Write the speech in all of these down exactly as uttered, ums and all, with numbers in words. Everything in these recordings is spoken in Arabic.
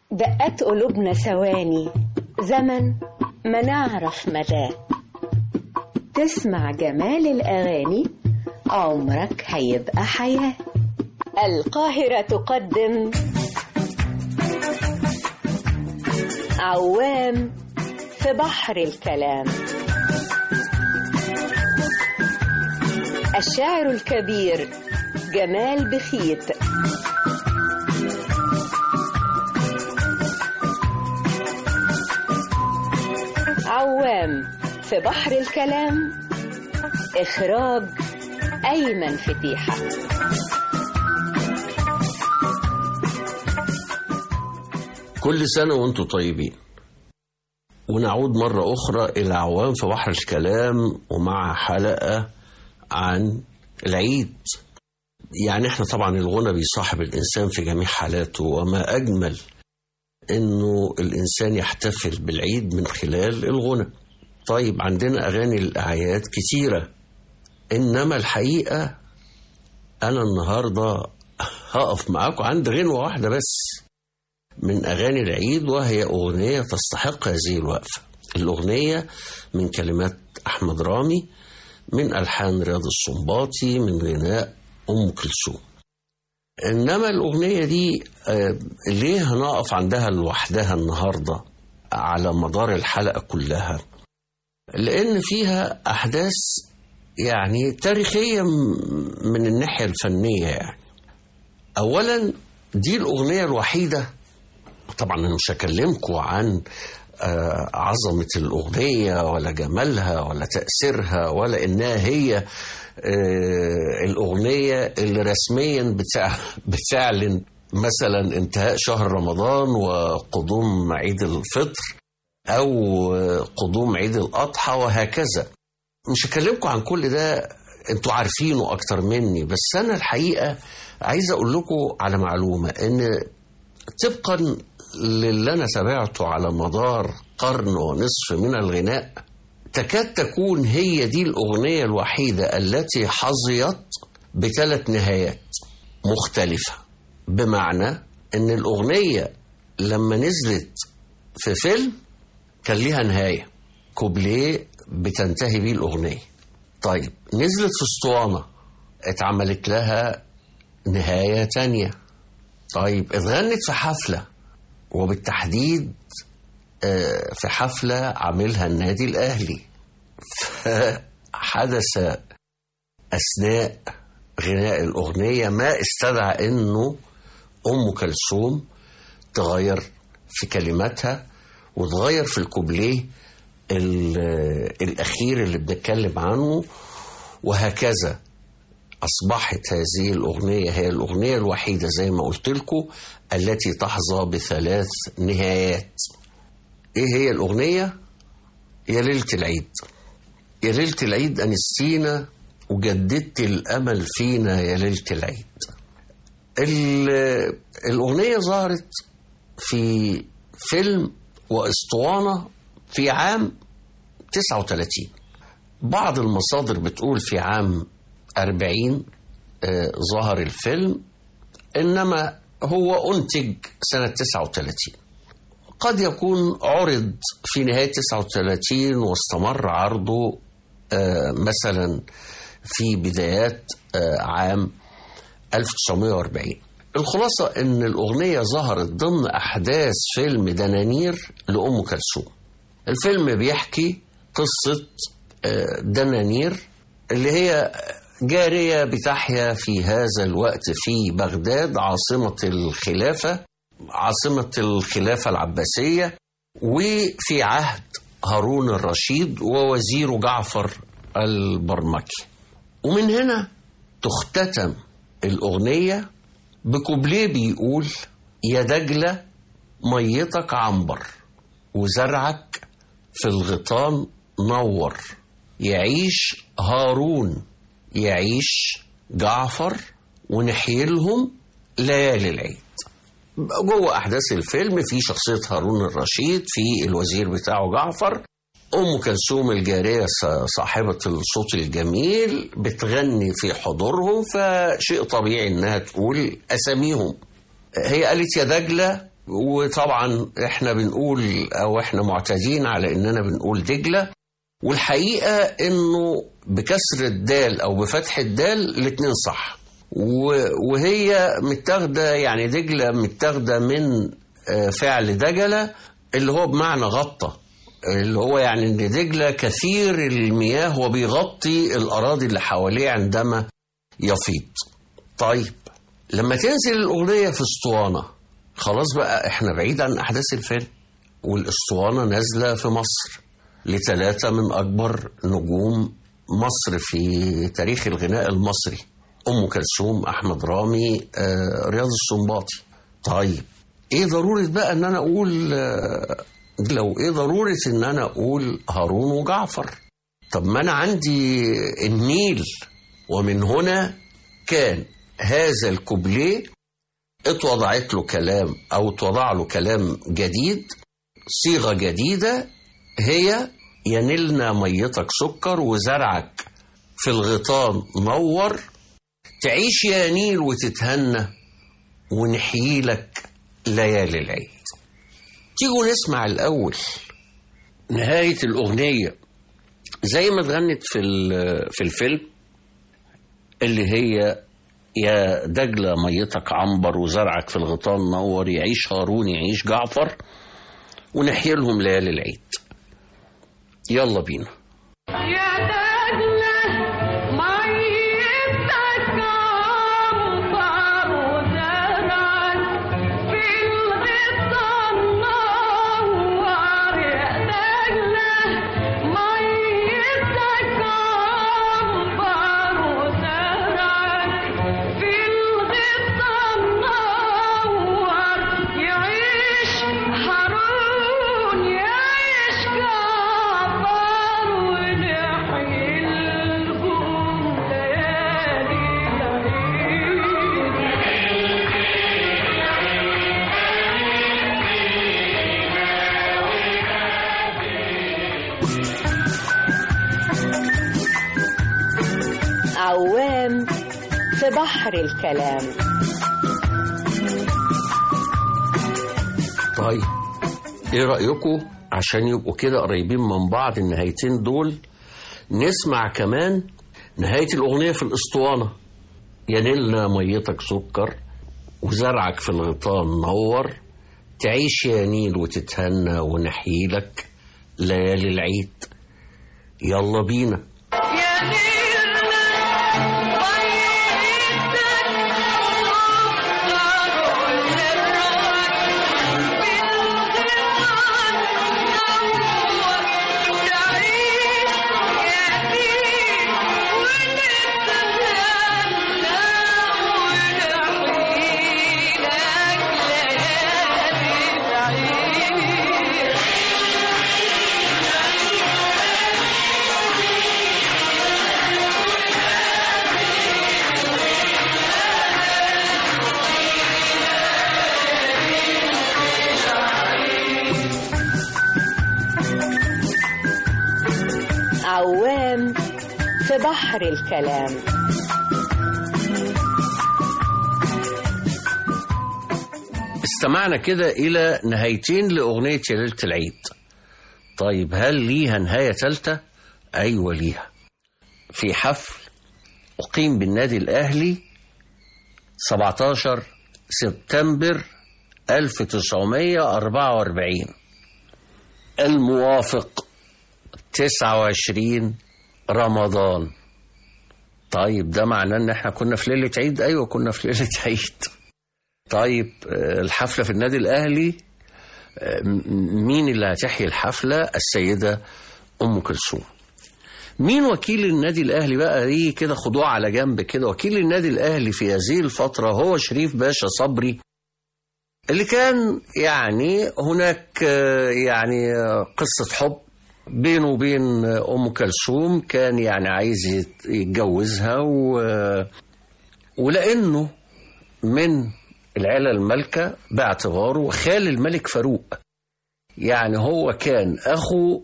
دقات قلوبنا ثواني، زمن ما نعرف مداه. تسمع جمال الأغاني عمرك هيبقى حياة. القاهرة تقدم عوام في بحر الكلام. الشاعر الكبير جمال بخيت عوام في بحر الكلام. إخراج أيمن فتيحة. كل سنة وانتم طيبين، ونعود مرة أخرى إلى عوام في بحر الكلام، ومع حلقة عن العيد. يعني احنا طبعا الغنى بيصاحب الإنسان في جميع حالاته، وما أجمل إنه الإنسان يحتفل بالعيد من خلال الغنى. طيب عندنا أغاني الأعياد كتيرة، إنما الحقيقة أنا النهاردة هقف معاكم عند غنوة واحدة بس من أغاني العيد، وهي أغنية تستحق هذه الوقفة. الأغنية من كلمات أحمد رامي، من ألحان رياض السنباطي، من غناء أم كلثوم. إنما الأغنية دي آه ليه هنقف عندها لوحدها النهاردة على مدار الحلقة كلها؟ لأن فيها أحداث يعني تاريخية من الناحية الفنية. يعني أولا دي الأغنية الوحيدة، طبعا أنا مش هكلمكم عن آه عظمة الأغنية ولا جمالها ولا تأثيرها، ولا إنها هي آه الأغنية اللي رسميا بتاع بتعلن مثلا انتهاء شهر رمضان وقدوم عيد الفطر أو قدوم عيد الأضحى وهكذا. مش هكلمكم عن كل ده، انتوا عارفينه أكتر مني. بس أنا الحقيقة عايز أقول لكم على معلومة، إن طبقا للي أنا تابعته على مدار قرن ونصف من الغناء، تكاد تكون هي دي الأغنية الوحيدة التي حظيت بثلاث نهايات مختلفة. بمعنى إن الأغنية لما نزلت في فيلم كان ليها نهاية، كوبليه بتنتهي بيه الأغنية. طيب نزلت في اسطوانة اتعملت لها نهاية تانية. طيب اتغنت في حفلة، وبالتحديد في حفلة عاملها النادي الأهلي، فحدث أثناء غناء الأغنية ما استدعى إنه أم كلثوم تغير في كلماتها وتغير في الكوبليه الأخير اللي بنتكلم عنه، وهكذا أصبحت هذه الأغنية هي الأغنية الوحيدة زي ما قلت لكم التي تحظى بثلاث نهايات. إيه هي الأغنية؟ يا ليلة العيد. يا ليلة العيد أنستينا وجددت الأمل فينا يا ليلة العيد. الأغنية ظهرت في فيلم واسطوانة في عام تسعة وثلاثين. بعض المصادر بتقول في عام أربعين آه ظهر الفيلم، إنما هو أنتج سنة تسعة وثلاثين. قد يكون عرض في نهاية تسعة وثلاثين واستمر عرضه آه مثلا في بدايات آه عام ألف وتسعمائة وأربعين. الخلاصة إن الأغنية ظهرت ضمن أحداث فيلم دنانير لأم كلثوم. الفيلم بيحكي قصة آه دنانير اللي هي جارية بتحيا في هذا الوقت في بغداد، عاصمة الخلافة عاصمة الخلافة العباسية، وفي عهد هارون الرشيد ووزيره جعفر البرمكي. ومن هنا تختتم الأغنية بكوبليه بيقول: يا دجلة ميتك عنبر وزرعك في الغيطان نور، يعيش هارون يعيش جعفر ونحيلهم ليالي العيد. جوه أحداث الفيلم في شخصية هارون الرشيد، في الوزير بتاعه جعفر، أم كلثوم الجارية صاحبة الصوت الجميل بتغني في حضورهم، فشيء طبيعي إنها تقول أساميهم. هي قالت يا دجلة وطبعا احنا بنقول او احنا معتادين على اننا بنقول دجلة، والحقيقة انه بكسر الدال او بفتح الدال الاتنين صح، وهي متاخدة يعني دجلة متاخدة من فعل دجلة اللي هو بمعنى غطى، اللي هو يعني ان دجلة كثير المياه وبيغطي الاراضي اللي حواليه عندما يفيض. طيب لما تنزل الاغنية في اسطوانة، خلاص بقى احنا بعيد عن احداث الفيلم، والاسطوانة نازلة في مصر لثلاثة من اكبر نجوم مصر في تاريخ الغناء المصري، ام كلثوم، احمد رامي، آه، رياض السنباطي. طيب ايه ضرورة بقى ان انا اقول آه لو ايه ضرورة ان انا اقول هارون وجعفر؟ طب ما انا عندي النيل، ومن هنا كان هذا الكوبليه اتوضعت له كلام او اتوضع له كلام جديد، صيغة جديدة، هي ينلنا ميتك سكر وزرعك في الغيطان نور، تعيش يا نيل وتتهنى ونحيي لك ليالي العيد. تيجوا نسمع الأول نهاية الأغنية زي ما اتغنت في في الفيلم، اللي هي يا دجلة ميتك عنبر وزرعك في الغيطان نور، يعيش هارون يعيش جعفر، ونحيي لهم ليالي العيد. يلا بينا. عوام في بحر الكلام. طيب ايه رأيكم عشان يبقوا كده قريبين من بعض النهايتين دول، نسمع كمان نهاية الأغنية في الأسطوانة، ينلنا ميتك سكر وزرعك في الغيطان نور، تعيش يا نيل وتتهنى ونحيي لك ليالي العيد. يلا بينا. عوام في بحر الكلام. استمعنا كده إلى نهايتين لأغنية يا ليلة العيد. طيب هل ليها نهاية ثالثة؟ أيوة ليها، في حفل أقيم بالنادي الأهلي سبعتاشر سبتمبر ألف وتسعمائة وأربعة وأربعين الموافق تسعة وعشرين رمضان. طيب ده معناه ان احنا كنا في ليلة عيد؟ ايوه كنا في ليلة عيد. طيب الحفلة في النادي الاهلي، مين اللي هتحيي الحفلة؟ السيدة ام كلثوم. مين وكيل النادي الاهلي بقى؟ دي كده خدوها على جنب كده. وكيل النادي الاهلي في هذه الفترة هو شريف باشا صبري، اللي كان يعني هناك يعني قصة حب بينه وبين أم كلثوم، كان يعني عايز يتجوزها و... ولأنه من العيلة المالكة باعتباره خال الملك فاروق، يعني هو كان أخو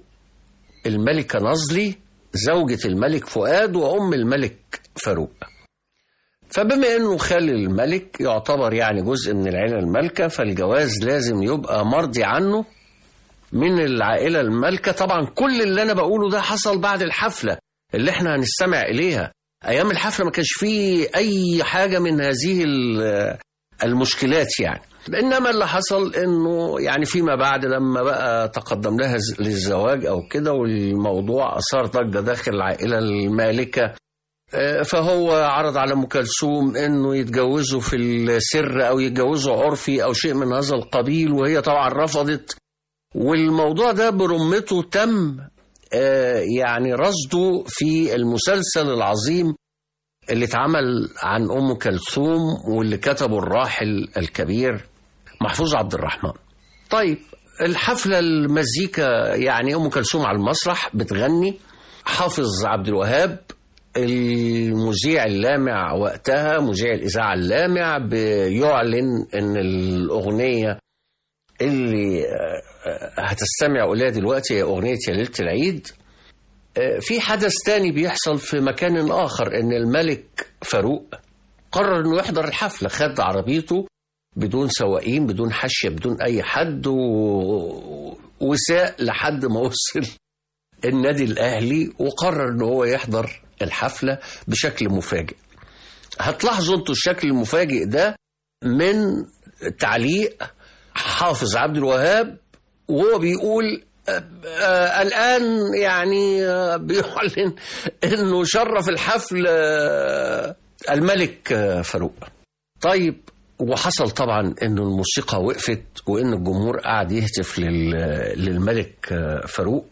الملكة نظلي زوجة الملك فؤاد وأم الملك فاروق. فبما انه خال الملك يعتبر يعني جزء من العائلة المالكة، فالجواز لازم يبقى مرضي عنه من العائلة المالكة. طبعا كل اللي انا بقوله ده حصل بعد الحفلة اللي احنا هنستمع اليها. ايام الحفلة ما كانش فيه اي حاجة من هذه المشكلات يعني. إنما اللي حصل إنه يعني فيما بعد لما بقى تقدم لها للزواج أو كده، والموضوع أثار ضجة داخل العائلة المالكة، فهو عرض على أم كلثوم إنه يتجوزوا في السر أو يتجوزوا عرفي أو شيء من هذا القبيل، وهي طبعا رفضت. والموضوع ده برمته تم يعني رصده في المسلسل العظيم اللي اتعمل عن أم كلثوم واللي كتبه الراحل الكبير محفوظ عبد الرحمن. طيب الحفلة المزيكا يعني أم كلثوم على المسرح بتغني، حافظ عبد الوهاب المذيع اللامع وقتها، مذيع الإذاعة اللامع، بيعلن أن الأغنية اللي هتستمع إليها دلوقتي هي أغنية يا ليلة العيد. في حدث تاني بيحصل في مكان آخر، أن الملك فاروق قرر أنه يحضر الحفلة، خد عربيته بدون سواقين بدون حشية بدون أي حد و... وساق لحد ما وصل النادي الأهلي، وقرر أنه هو يحضر الحفلة بشكل مفاجئ. هتلاحظوا أنتوا الشكل المفاجئ ده من تعليق حافظ عبد الوهاب وهو بيقول آه الآن يعني آه بيعلن أنه شرف الحفل آه الملك آه فاروق. طيب وحصل طبعا أنه الموسيقى وقفت وأن الجمهور قاعد يهتف للملك آه فاروق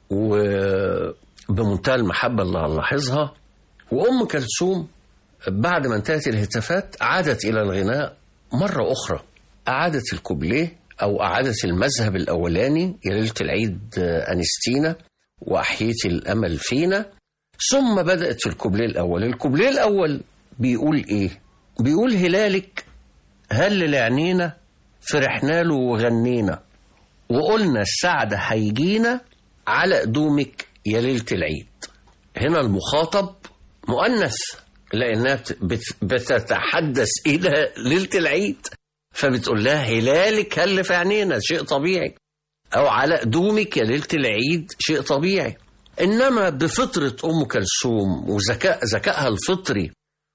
وبمنتهى المحبة اللي لاحظها. وأم كلثوم بعد ما انتهت الهتافات عادت إلى الغناء مرة أخرى، أعادت الكوبليه أو أعادت المذهب الأولاني يا ليلة العيد أنستينا وأحييت الأمل فينا، ثم بدأت في الكوبليه الأول. الكوبليه الأول بيقول إيه؟ بيقول هلالك هل لعنينا فرحنا له وغنينا وقلنا السعد هيجينا على قدومك يا ليلة العيد. هنا المخاطب مؤنث لأنها بتتحدث إلى ليلة العيد، فبتقول لها هلالك هل في عينينا شيء طبيعي، أو على قدومك يا ليلة العيد شيء طبيعي. إنما بفطرة أم كلثوم وذكاء ذكائها الفطري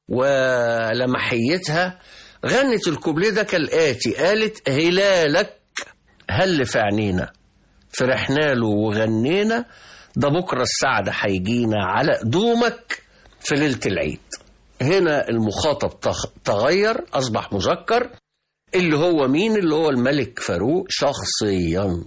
ولمحيتها غنت الكوبليه ده كالآتي، قالت هلالك هل في عينينا فرحنا له وغنينا ده بكرة السعد هيجينا على قدومك في ليلة العيد. هنا المخاطب تغير أصبح مذكر اللي هو مين؟ اللي هو الملك فاروق شخصيا.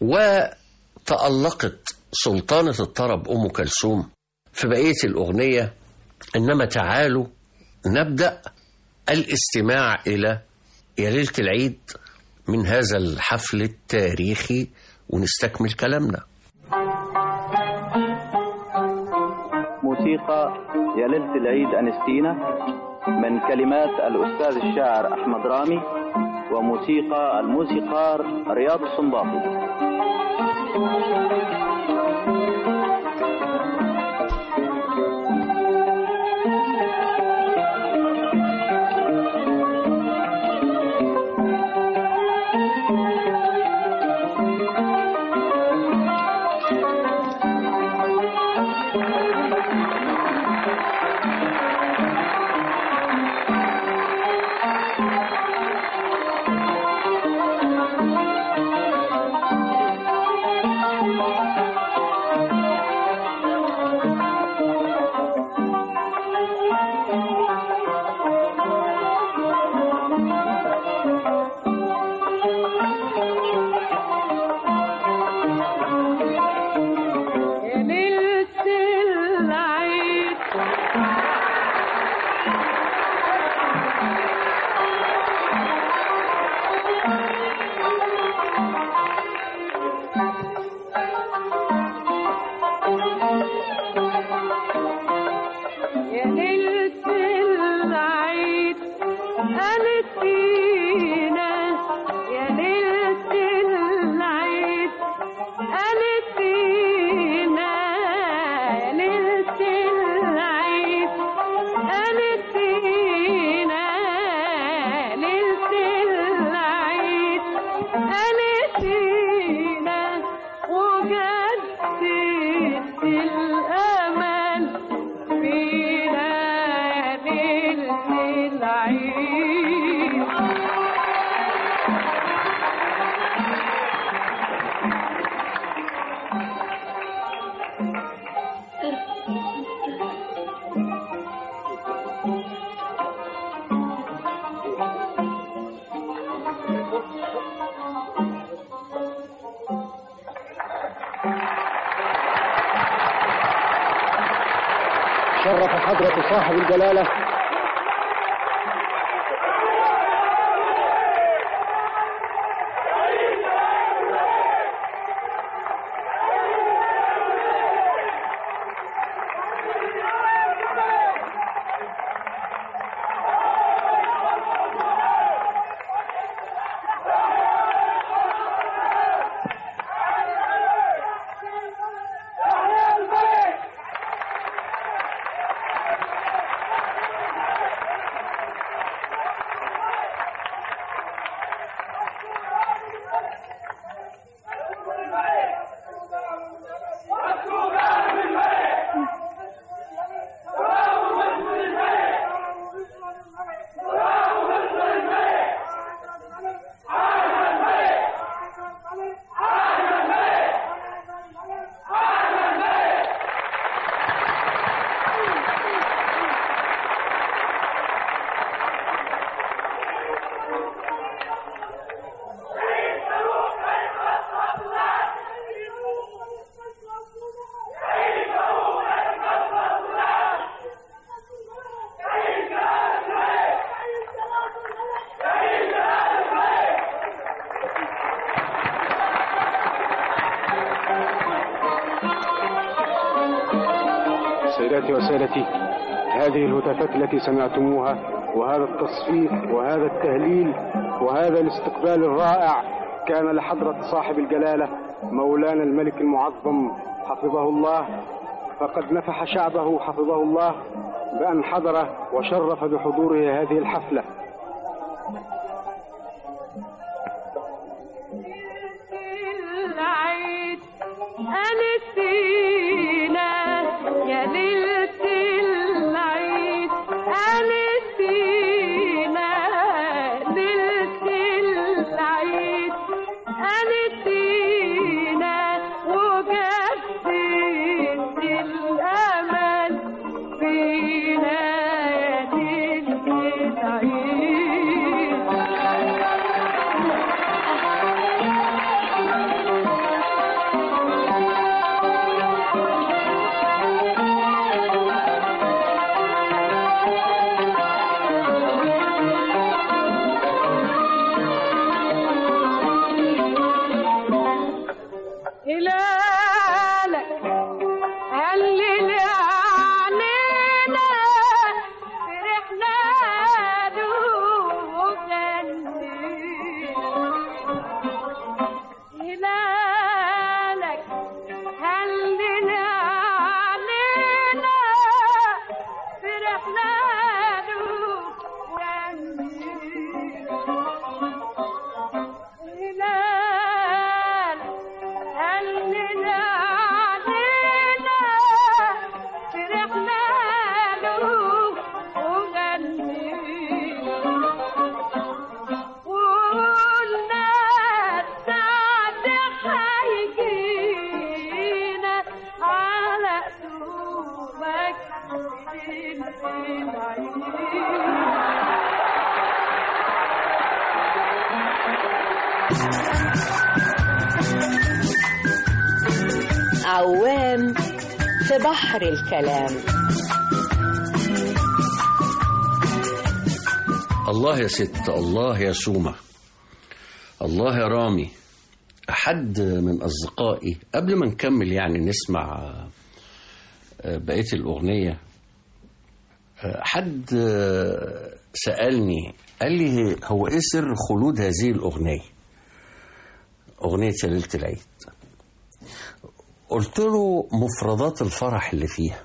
وتألقت سلطانة الطرب أم كلثوم في بقية الأغنية. إنما تعالوا نبدأ الاستماع إلى يا ليلة العيد من هذا الحفل التاريخي ونستكمل كلامنا. موسيقى يا ليلة العيد أنستينا من كلمات الأستاذ الشاعر أحمد رامي وموسيقى الموسيقار رياض السنباطي. شرف حضرة صاحب الجلالة سيداتي وسادتي، هذه الهتافات التي سمعتموها وهذا التصفيق وهذا التهليل وهذا الاستقبال الرائع كان لحضرة صاحب الجلالة مولانا الملك المعظم حفظه الله، فقد نفح شعبه حفظه الله بأن حضر وشرف بحضوره هذه الحفلة. عوام في بحر الكلام. الله يا ست، الله يا سومة، الله يا رامي. حد من أصدقائي قبل ما نكمل يعني نسمع بقية الأغنية، حد سألني قال لي هو إيه سر خلود هذه الأغنية، أغنية يا ليلة العيد؟ قلت له مفردات الفرح اللي فيها،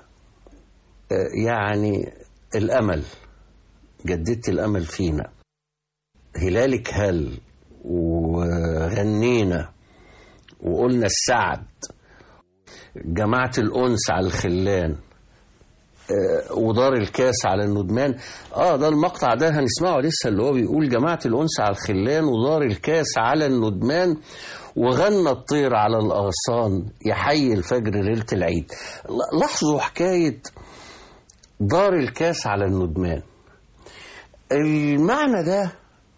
يعني الأمل، جددت الأمل فينا، هلالك هل، وغنينا وقلنا السعد، جمعت الأنس على الخلان، ودار الكاس على الندمان. اه ده المقطع ده هنسمعه لسه، اللي هو بيقول جمعت الأنس على الخلان ودار الكاس على الندمان، وغنى الطير على الأغصان يحيي الفجر ليلة العيد. لاحظوا حكاية دار الكاس على الندمان، المعنى ده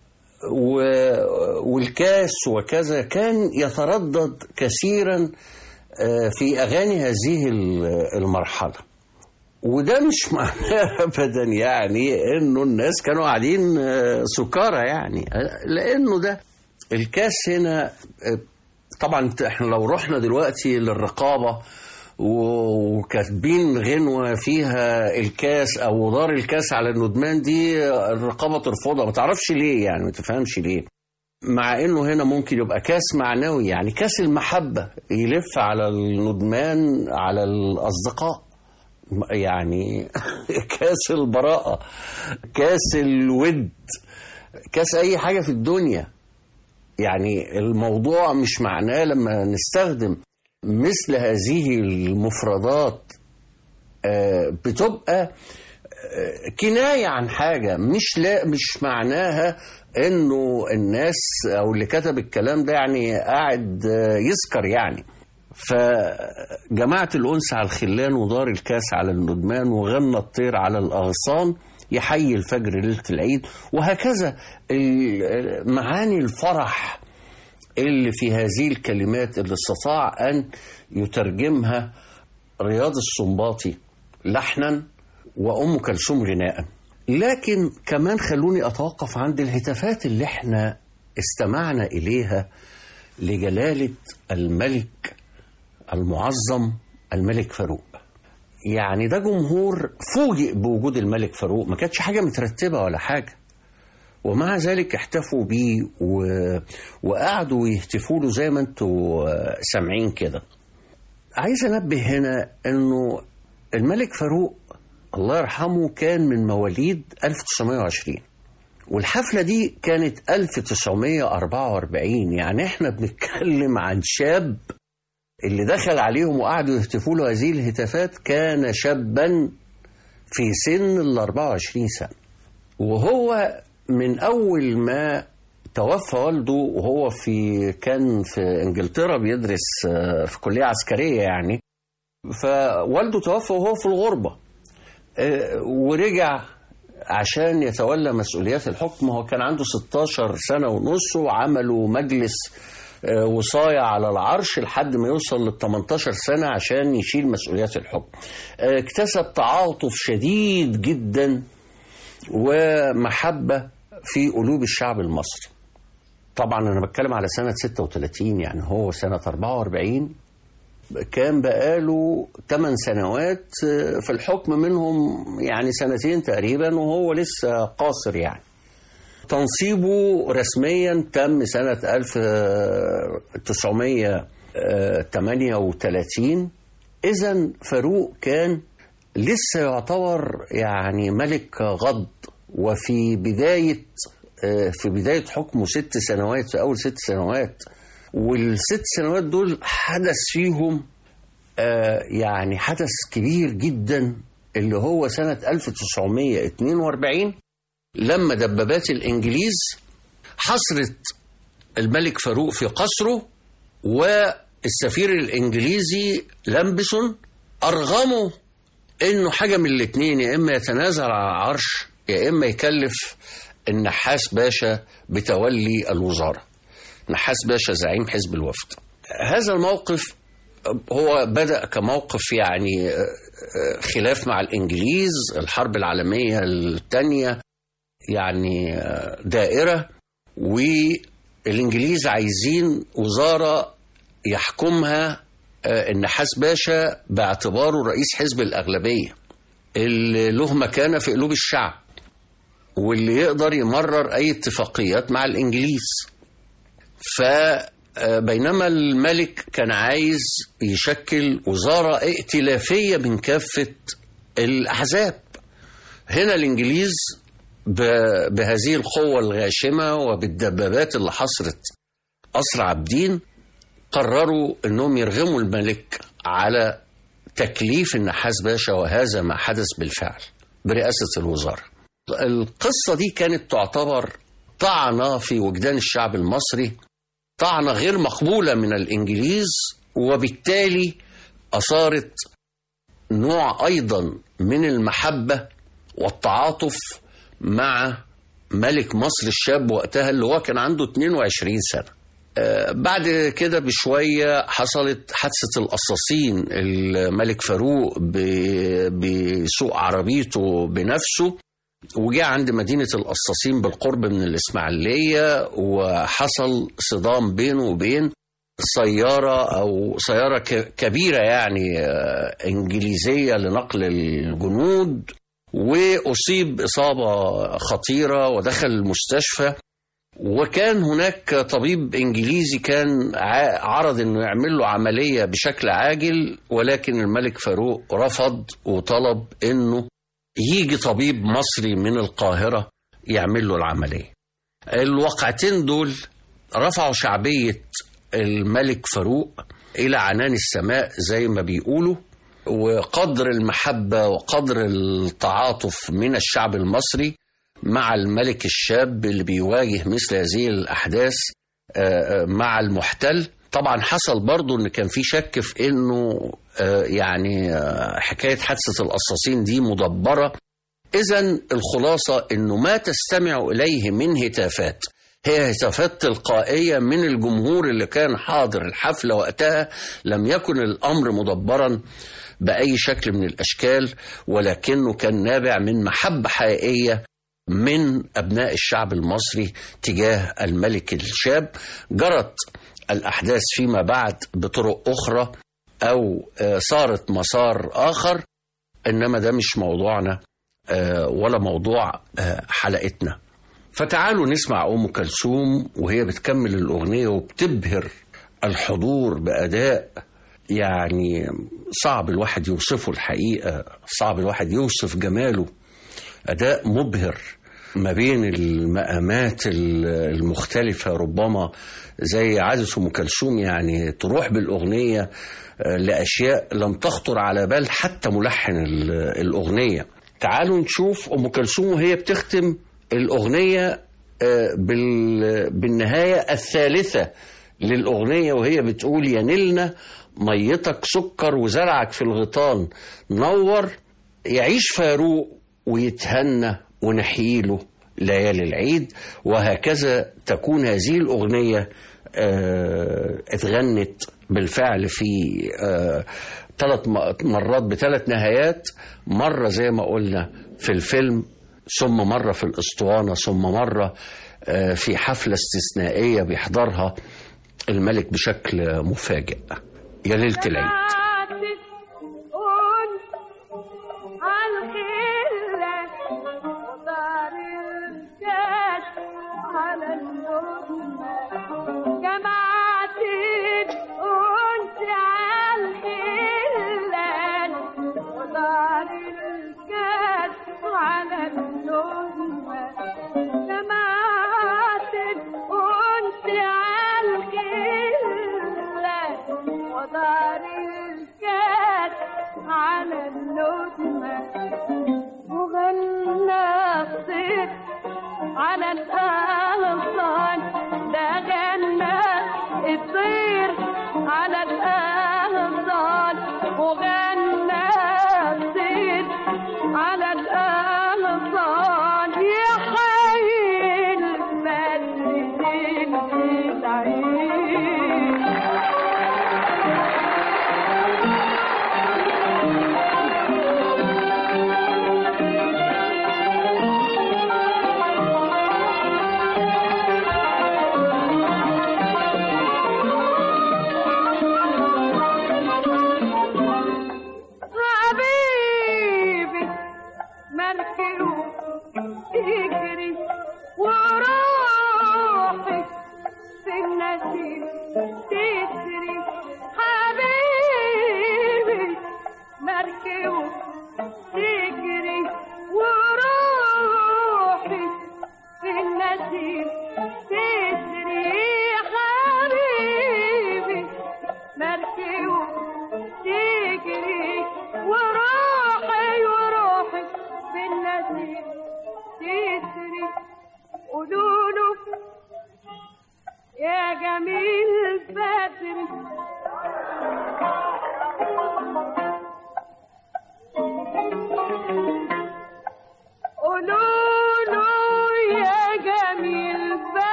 والكاس وكذا كان يتردد كثيرا في أغاني هذه المرحلة، وده مش معناه ابدا يعني انه الناس كانوا قاعدين سكارى يعني، لانه ده الكاس هنا. طبعا احنا لو رحنا دلوقتي للرقابه وكاتبين غنوه فيها الكاس او دار الكاس على الندمان دي، الرقابه ترفضها، ما تعرفش ليه يعني، ما تفهمش ليه، مع انه هنا ممكن يبقى كاس معنوي يعني كاس المحبه يلف على الندمان على الاصدقاء يعني كاس البراءه، كاس الود، كاس اي حاجه في الدنيا. يعني الموضوع مش معناه لما نستخدم مثل هذه المفردات بتبقى كناية عن حاجة، مش لا مش معناها انه الناس او اللي كتب الكلام ده يعني قاعد يسكر يعني. فجماعة الأنس على الخلان ودار الكاس على الندمان وغنى الطير على الأغصان يحيي الفجر ليلة العيد، وهكذا معاني الفرح اللي في هذه الكلمات اللي استطاع أن يترجمها رياض السنباطي لحنا وأم كلثوم غناء. لكن كمان خلوني أتوقف عند الهتافات اللي احنا استمعنا إليها لجلالة الملك المعظم الملك فاروق. يعني ده جمهور فوجئ بوجود الملك فاروق، ما كانتش حاجة مترتبة ولا حاجة، ومع ذلك احتفوا بيه و... وقعدوا يهتفوا له زي ما انتوا سامعين كده. عايز انبه هنا انه الملك فاروق الله يرحمه كان من مواليد ألف وتسعمائة وعشرين، والحفلة دي كانت ألف وتسعمائة وأربعة وأربعين. يعني احنا بنتكلم عن شاب اللي دخل عليهم وقعدوا يهتفوا له هذه الهتافات كان شابا في سن ال أربعة وعشرين سنة، وهو من أول ما توفى والده وهو في كان في إنجلترا بيدرس في كلية عسكرية يعني، فوالده توفى وهو في الغربة ورجع عشان يتولى مسؤوليات الحكم. هو كان عنده ستاشر سنة ونص، وعملوا مجلس وصاية على العرش لحد ما يوصل لل تمنتاشر سنة عشان يشيل مسؤوليات الحكم. اكتسب تعاطف شديد جدا ومحبة في قلوب الشعب المصري. طبعا أنا بتكلم على سنة ستة وثلاثين، يعني هو سنة أربعة وأربعين كان بقاله ثمان سنوات في الحكم، منهم يعني سنتين تقريبا وهو لسه قاصر. يعني تنصيبه رسميا تم سنة ألف وتسعمائة وثمانية وثلاثين. إذن فاروق كان لسه يعتبر يعني ملك غض، وفي بداية في بداية حكمه ست سنوات، في أول ست سنوات، والست سنوات دول حدث فيهم يعني حدث كبير جدا، اللي هو سنة ألف وتسعمائة واثنين وأربعين لما دبابات الإنجليز حصرت الملك فاروق في قصره، والسفير الإنجليزي لامبسون أرغموا إنه حاجة من الاتنين، يا إما يتنازل على العرش يا إما يكلف النحاس باشا بتولي الوزارة. نحاس باشا زعيم حزب الوفد. هذا الموقف هو بدأ كموقف يعني خلاف مع الإنجليز، الحرب العالمية الثانية يعني دائرة، والإنجليز عايزين وزارة يحكمها النحاس باشا باعتباره رئيس حزب الأغلبية اللي له مكانة في قلوب الشعب، واللي يقدر يمرر أي اتفاقيات مع الإنجليز. فبينما الملك كان عايز يشكل وزارة ائتلافية من كافة الأحزاب، هنا الإنجليز بهذه القوة الغاشمة وبالدبابات اللي حصرت قصر عابدين قرروا أنهم يرغموا الملك على تكليف النحاس باشا، وهذا ما حدث بالفعل برئاسة الوزارة. القصة دي كانت تعتبر طعنة في وجدان الشعب المصري، طعنة غير مقبولة من الإنجليز، وبالتالي أثارت نوع أيضا من المحبة والتعاطف مع ملك مصر الشاب وقتها اللي هو كان عنده اثنين وعشرين سنة. بعد كده بشوية حصلت حادثة القصاصين. الملك فاروق بسوق عربيته بنفسه وجاء عند مدينة القصاصين بالقرب من الإسماعيلية، وحصل صدام بينه وبين سيارة أو سيارة كبيرة يعني إنجليزية لنقل الجنود، وأصيب إصابة خطيرة ودخل المستشفى. وكان هناك طبيب إنجليزي كان عرض أنه يعمل له عملية بشكل عاجل، ولكن الملك فاروق رفض وطلب أنه يجي طبيب مصري من القاهرة يعمل له العملية. الواقعتين دول رفعوا شعبية الملك فاروق إلى عنان السماء زي ما بيقولوا، وقدر المحبة وقدر التعاطف من الشعب المصري مع الملك الشاب اللي بيواجه مثل هذه الأحداث مع المحتل. طبعا حصل برضو ان كان في شك في انه يعني حكاية حادثة القصاصين دي مدبرة. اذن الخلاصة انه ما تستمع اليه من هتافات هي هتافات تلقائية من الجمهور اللي كان حاضر الحفلة وقتها. لم يكن الامر مدبرا بأي شكل من الاشكال، ولكنه كان نابع من محبة حقيقية من أبناء الشعب المصري تجاه الملك الشاب. جرت الأحداث فيما بعد بطرق أخرى أو صارت مسار آخر، إنما ده مش موضوعنا ولا موضوع حلقتنا. فتعالوا نسمع أم كلثوم وهي بتكمل الأغنية وبتبهر الحضور بأداء يعني صعب الواحد يوصفه، الحقيقة صعب الواحد يوصف جماله. أداء مبهر ما بين المقامات المختلفة، ربما زي عادة أم كلثوم يعني تروح بالأغنية لأشياء لم تخطر على بال حتى ملحن الأغنية. تعالوا نشوف أم كلثوم وهي بتختم الأغنية بالنهاية الثالثة للأغنية وهي بتقول: يا نيلنا ميتك سكر وزرعك في الغيطان نور، يعيش فاروق ويتهنى ونحييله ليالي العيد. وهكذا تكون هذه الأغنية اه اتغنت بالفعل في اه ثلاث مرات بثلاث نهايات، مرة زي ما قلنا في الفيلم، ثم مرة في الأسطوانة، ثم مرة اه في حفلة استثنائية بيحضرها الملك بشكل مفاجئ. يا ليلة العيد. على الأغصان ده غنى الطير على الأغصان، وغنى الطير على الأغصان، يا حي البدر العيد.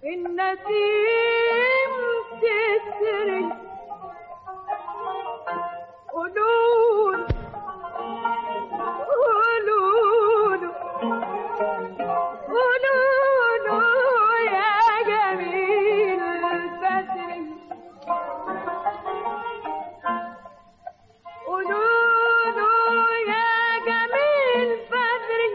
النسيم تسري قولون قولون قولون يا جميل بدري قولون يا جميل بدري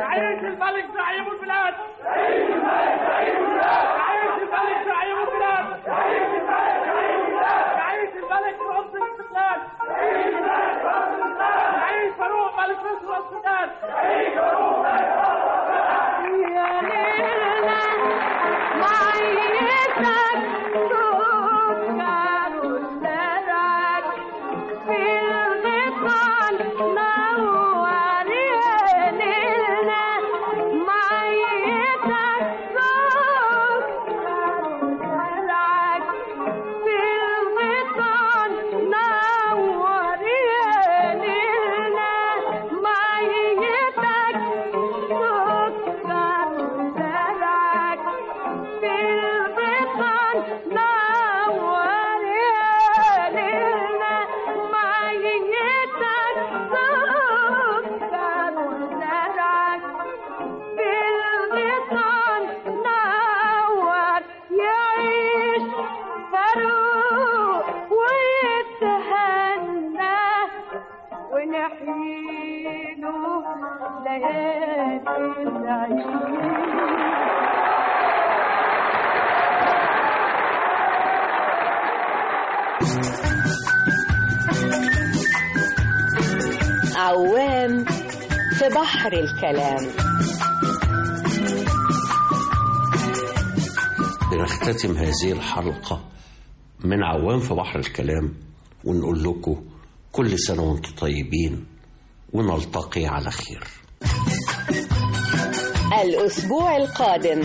يعيش الملك زعيم البلاد يعيش الملك زعيم البلاد يعيش الملك زعيم البلاد يعيش الملك زعيم البلاد يعيش الملك رمز الاستقلال يعيش الملك رمز الاستقلال يعيش فاروق ملك مصر والسودان يعيش فاروق ملك مصر والسودان يا ليلنا معيتك سكر وزرعك في الغيطان نور يا ليلنا معيتك سكر وزرعك في الغيطان نور يا ليلنا معيتك سكر وزرعك في الغيطان نور يا ليلنا معيتك سكر وزرعك في الغيطان نور يعيش فاروق ويتهنى ونحيله ليالي العيد. عوام في بحر الكلام. بنختتم هذه الحلقة من عوام في بحر الكلام ونقول لكم كل سنة وانتم طيبين ونلتقي على خير. الأسبوع القادم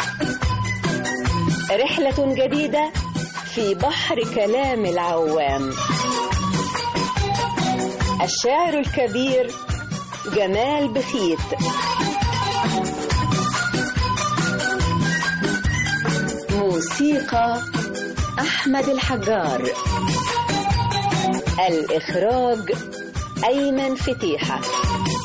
رحلة جديدة في بحر كلام العوام. الشاعر الكبير جمال بخيت، موسيقى أحمد الحجار، الإخراج أيمن فتيحة.